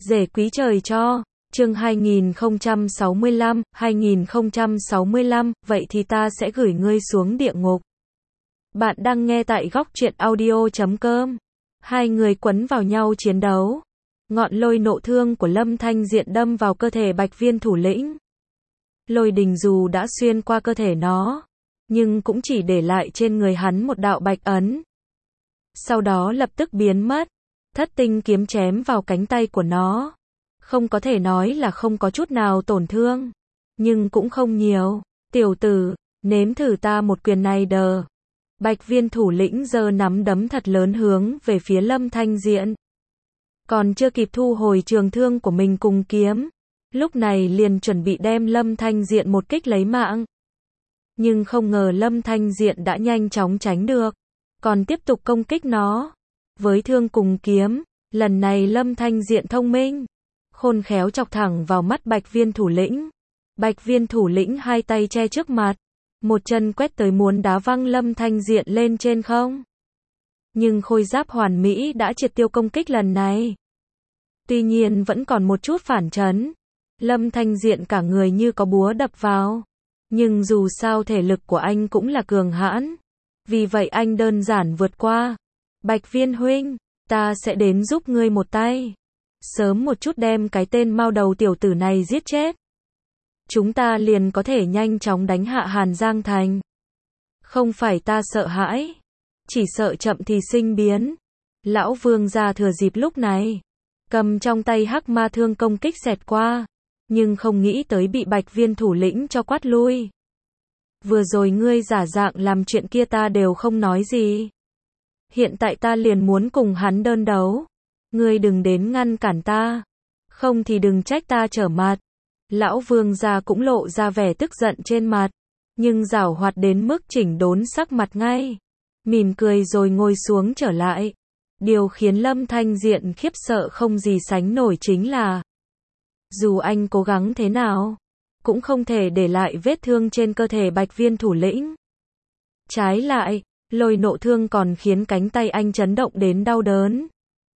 Rể quý trời cho. Chương 2065, vậy thì ta sẽ gửi ngươi xuống địa ngục. Bạn đang nghe tại góc truyện audio.com. Hai người quấn vào nhau chiến đấu. Ngọn lôi nộ thương của Lâm Thanh Diện đâm vào cơ thể Bạch Viên thủ lĩnh. Lôi đình dù đã xuyên qua cơ thể nó, nhưng cũng chỉ để lại trên người hắn một đạo bạch ấn. Sau đó lập tức biến mất. Thất tinh kiếm chém vào cánh tay của nó. Không có thể nói là không có chút nào tổn thương, nhưng cũng không nhiều. Tiểu tử, nếm thử ta một quyền này đờ. Bạch Viên thủ lĩnh giơ nắm đấm thật lớn hướng về phía Lâm Thanh Diện. Còn chưa kịp thu hồi trường thương của mình cùng kiếm, lúc này liền chuẩn bị đem Lâm Thanh Diện một kích lấy mạng. Nhưng không ngờ Lâm Thanh Diện đã nhanh chóng tránh được, còn tiếp tục công kích nó. Với thương cùng kiếm, lần này Lâm Thanh Diện thông minh, khôn khéo chọc thẳng vào mắt Bạch Viên thủ lĩnh. Bạch Viên thủ lĩnh hai tay che trước mặt, một chân quét tới muốn đá văng Lâm Thanh Diện lên trên không. Nhưng khôi giáp hoàn mỹ đã triệt tiêu công kích lần này. Tuy nhiên vẫn còn một chút phản chấn. Lâm Thanh Diện cả người như có búa đập vào. Nhưng dù sao thể lực của anh cũng là cường hãn. Vì vậy anh đơn giản vượt qua. Bạch Viên huynh, ta sẽ đến giúp ngươi một tay. Sớm một chút đem cái tên mao đầu tiểu tử này giết chết. Chúng ta liền có thể nhanh chóng đánh hạ Hàn Giang Thành. Không phải ta sợ hãi, chỉ sợ chậm thì sinh biến. Lão Vương gia thừa dịp lúc này, cầm trong tay hắc ma thương công kích xẹt qua, nhưng không nghĩ tới bị Bạch Viên thủ lĩnh cho quát lui. Vừa rồi ngươi giả dạng làm chuyện kia ta đều không nói gì. Hiện tại ta liền muốn cùng hắn đơn đấu. Ngươi đừng đến ngăn cản ta, không thì đừng trách ta trở mặt. Lão Vương gia cũng lộ ra vẻ tức giận trên mặt, nhưng giảo hoạt đến mức chỉnh đốn sắc mặt ngay. Mỉm cười rồi ngồi xuống trở lại. Điều khiến Lâm Thanh Diện khiếp sợ không gì sánh nổi chính là, dù anh cố gắng thế nào, cũng không thể để lại vết thương trên cơ thể Bạch Viên thủ lĩnh. Trái lại, lôi nộ thương còn khiến cánh tay anh chấn động đến đau đớn.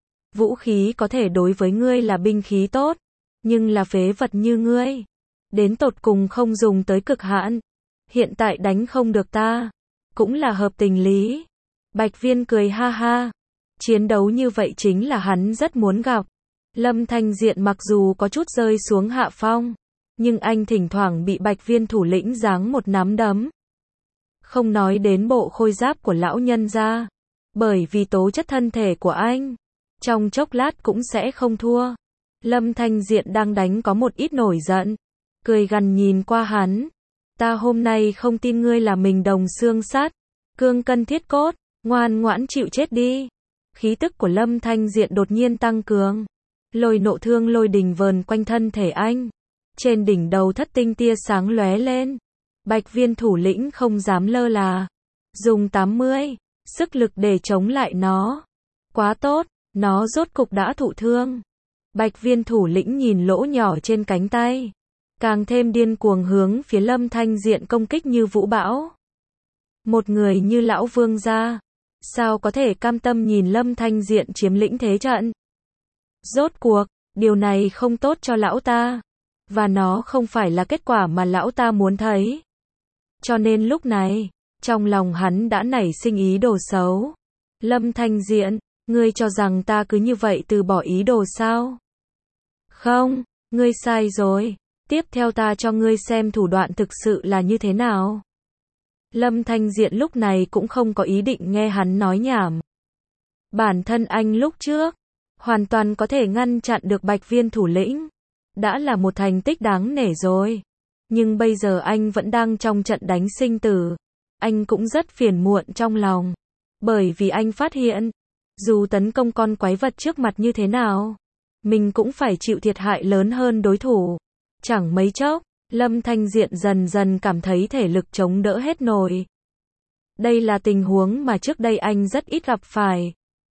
Vũ khí có thể đối với ngươi là binh khí tốt, nhưng là phế vật như ngươi, đến tột cùng không dùng tới cực hạn. Hiện tại đánh không được ta, cũng là hợp tình lý. Bạch Viên cười ha ha. Chiến đấu như vậy chính là hắn rất muốn gặp. Lâm Thanh Diện mặc dù có chút rơi xuống hạ phong, nhưng anh thỉnh thoảng bị Bạch Viên thủ lĩnh giáng một nắm đấm. Không nói đến bộ khôi giáp của lão nhân gia, bởi vì tố chất thân thể của anh, trong chốc lát cũng sẽ không thua. Lâm Thanh Diện đang đánh có một ít nổi giận, cười gằn nhìn qua hắn. Ta hôm nay không tin ngươi là mình đồng xương sắt, cương cân thiết cốt, ngoan ngoãn chịu chết đi. Khí tức của Lâm Thanh Diện đột nhiên tăng cường. Lôi nộ thương lôi đình vờn quanh thân thể anh. Trên đỉnh đầu thất tinh tia sáng lóe lên. Bạch Viên thủ lĩnh không dám lơ là, dùng 80 sức lực để chống lại nó. Quá tốt, nó rốt cục đã thụ thương. Bạch Viên thủ lĩnh nhìn lỗ nhỏ trên cánh tay, càng thêm điên cuồng hướng phía Lâm Thanh Diện công kích như vũ bão. Một người như lão Vương gia, sao có thể cam tâm nhìn Lâm Thanh Diện chiếm lĩnh thế trận? Rốt cuộc, điều này không tốt cho lão ta, và nó không phải là kết quả mà lão ta muốn thấy. Cho nên lúc này, trong lòng hắn đã nảy sinh ý đồ xấu. Lâm Thanh Diện, ngươi cho rằng ta cứ như vậy từ bỏ ý đồ sao? Không, ngươi sai rồi. Tiếp theo ta cho ngươi xem thủ đoạn thực sự là như thế nào. Lâm Thanh Diện lúc này cũng không có ý định nghe hắn nói nhảm. Bản thân anh lúc trước, hoàn toàn có thể ngăn chặn được Bạch Viên thủ lĩnh. Đã là một thành tích đáng nể rồi. Nhưng bây giờ anh vẫn đang trong trận đánh sinh tử. Anh cũng rất phiền muộn trong lòng. Bởi vì anh phát hiện, dù tấn công con quái vật trước mặt như thế nào, mình cũng phải chịu thiệt hại lớn hơn đối thủ. Chẳng mấy chốc, Lâm Thanh Diện dần dần cảm thấy thể lực chống đỡ hết nổi. Đây là tình huống mà trước đây anh rất ít gặp phải.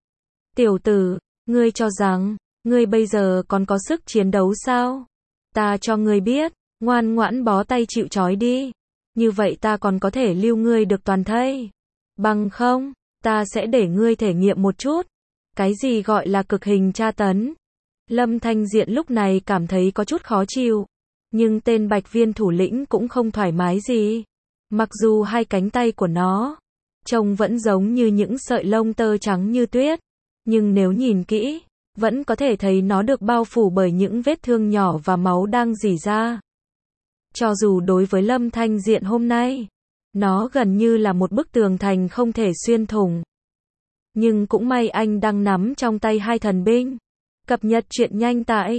Tiểu tử, ngươi cho rằng, ngươi bây giờ còn có sức chiến đấu sao? Ta cho ngươi biết, ngoan ngoãn bó tay chịu trói đi. Như vậy ta còn có thể lưu ngươi được toàn thây. Bằng không, ta sẽ để ngươi thể nghiệm một chút. Cái gì gọi là cực hình tra tấn? Lâm Thanh Diện lúc này cảm thấy có chút khó chịu. Nhưng tên Bạch Viên thủ lĩnh cũng không thoải mái gì. Mặc dù hai cánh tay của nó trông vẫn giống như những sợi lông tơ trắng như tuyết, nhưng nếu nhìn kỹ, vẫn có thể thấy nó được bao phủ bởi những vết thương nhỏ và máu đang rỉ ra. Cho dù đối với Lâm Thanh Diện hôm nay, nó gần như là một bức tường thành không thể xuyên thủng. Nhưng cũng may anh đang nắm trong tay hai thần binh. Cập nhật truyện nhanh tại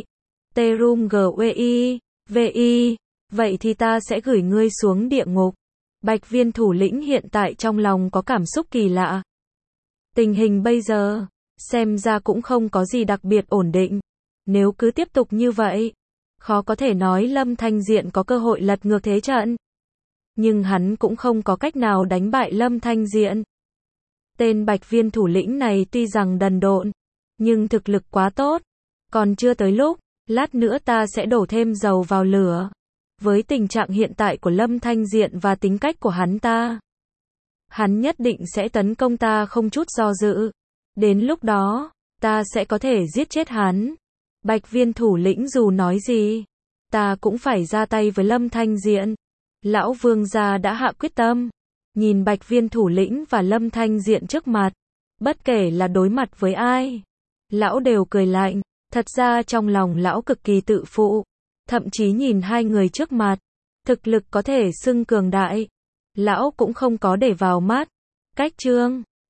TRUMGWI. Vậy thì ta sẽ gửi ngươi xuống địa ngục. Bạch Viên thủ lĩnh hiện tại trong lòng có cảm xúc kỳ lạ. Tình hình bây giờ, xem ra cũng không có gì đặc biệt ổn định. Nếu cứ tiếp tục như vậy, khó có thể nói Lâm Thanh Diện có cơ hội lật ngược thế trận. Nhưng hắn cũng không có cách nào đánh bại Lâm Thanh Diện. Tên Bạch Viên thủ lĩnh này tuy rằng đần độn, nhưng thực lực quá tốt. Còn chưa tới lúc, lát nữa ta sẽ đổ thêm dầu vào lửa. Với tình trạng hiện tại của Lâm Thanh Diện và tính cách của hắn nhất định sẽ tấn công ta không chút do dự. Đến lúc đó, ta sẽ có thể giết chết hắn. Bạch Viên thủ lĩnh dù nói gì, ta cũng phải ra tay với Lâm Thanh Diện. Lão Vương gia đã hạ quyết tâm. Nhìn Bạch Viên thủ lĩnh và Lâm Thanh Diện trước mặt, bất kể là đối mặt với ai, lão đều cười lạnh. Thật ra trong lòng lão cực kỳ tự phụ. Thậm chí nhìn hai người trước mặt, thực lực có thể xưng cường đại, lão cũng không có để vào mắt. Cách chương